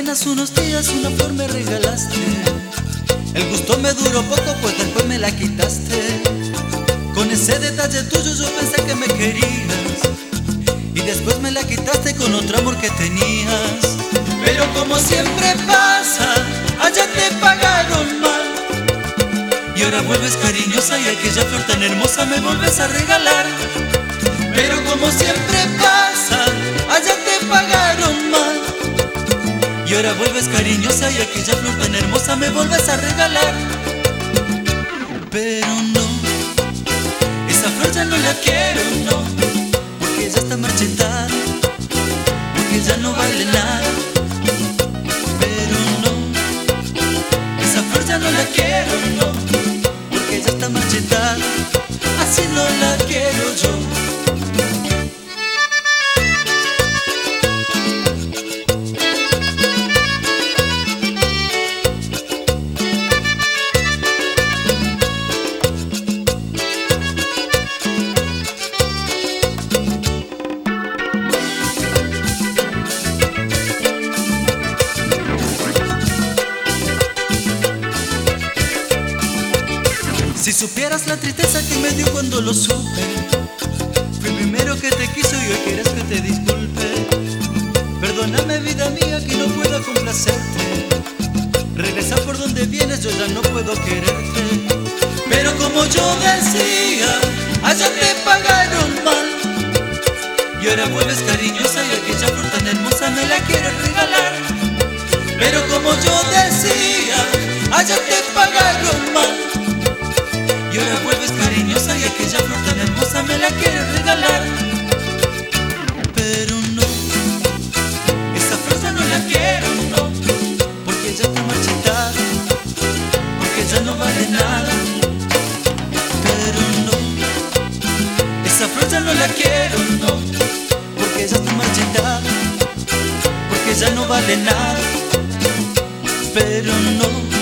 Apenas unos días una flor me regalaste. El gusto me duró poco, pues después me la quitaste. Con ese detalle tuyo yo pensé que me querías, y después me la quitaste con otro amor que tenías. Pero como siempre pasa, allá te pagaron mal, y ahora vuelves cariñosa y aquella flor tan hermosa me vuelves a regalar. Pero como siempre pasa, allá te pagaron mal, y ahora vuelves cariñosa y aquella flor tan hermosa me vuelves a regalar. Pero no, esa flor ya no la quiero, no, porque ya está marchitada, porque ya no vale nada. Pero no, esa flor ya no la quiero, no, porque ya está marchitada, así no la quiero yo. Si supieras la tristeza que me dio cuando lo supe, fui el primero que te quiso y hoy quieres que te disculpe. Perdóname vida mía que no puedo complacerte, regresa por donde vienes, yo ya no puedo quererte. Pero como yo decía, allá te pagaron mal, y ahora vuelves cariñosa y aquella flor tan hermosa me la quieres regalar. Pero como yo decía, allá te pagaron mal, y ahora vuelves cariñosa y aquella flor tan hermosa me la quieres regalar. Pero no, esa flor ya no la quiero, no, porque ya está marchitada, porque ya no vale nada. Pero no, esa flor ya no la quiero, no, porque ya está marchitada, porque ya no vale nada. Pero no,